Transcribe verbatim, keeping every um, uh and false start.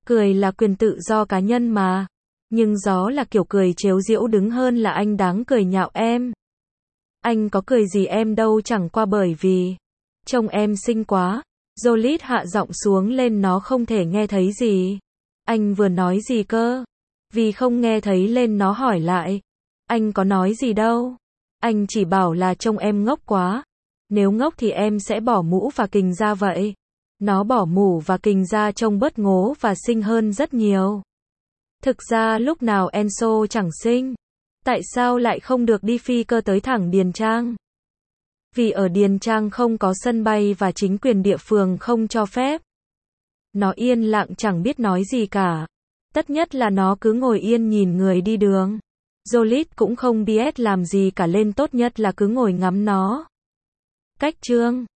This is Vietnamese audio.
Cười là quyền tự do cá nhân mà. Nhưng gió là kiểu cười trếu giễu đứng hơn là anh đáng cười nhạo em. Anh có cười gì em đâu, chẳng qua bởi vì trông em xinh quá. Jolie hạ giọng xuống lên, nó không thể nghe thấy gì. Anh vừa nói gì cơ? Vì không nghe thấy lên nó hỏi lại. Anh có nói gì đâu. Anh chỉ bảo là trông em ngốc quá. Nếu ngốc thì em sẽ bỏ mũ và kình ra vậy. Nó bỏ mũ và kình ra trông bớt ngố và xinh hơn rất nhiều. Thực ra lúc nào Enzo chẳng xinh. Tại sao lại không được đi phi cơ tới thẳng Điền Trang? Vì ở Điền Trang không có sân bay và chính quyền địa phương không cho phép. Nó yên lặng chẳng biết nói gì cả. Tất nhất là nó cứ ngồi yên nhìn người đi đường. Jolie cũng không biết làm gì cả, lên tốt nhất là cứ ngồi ngắm nó. Cách chương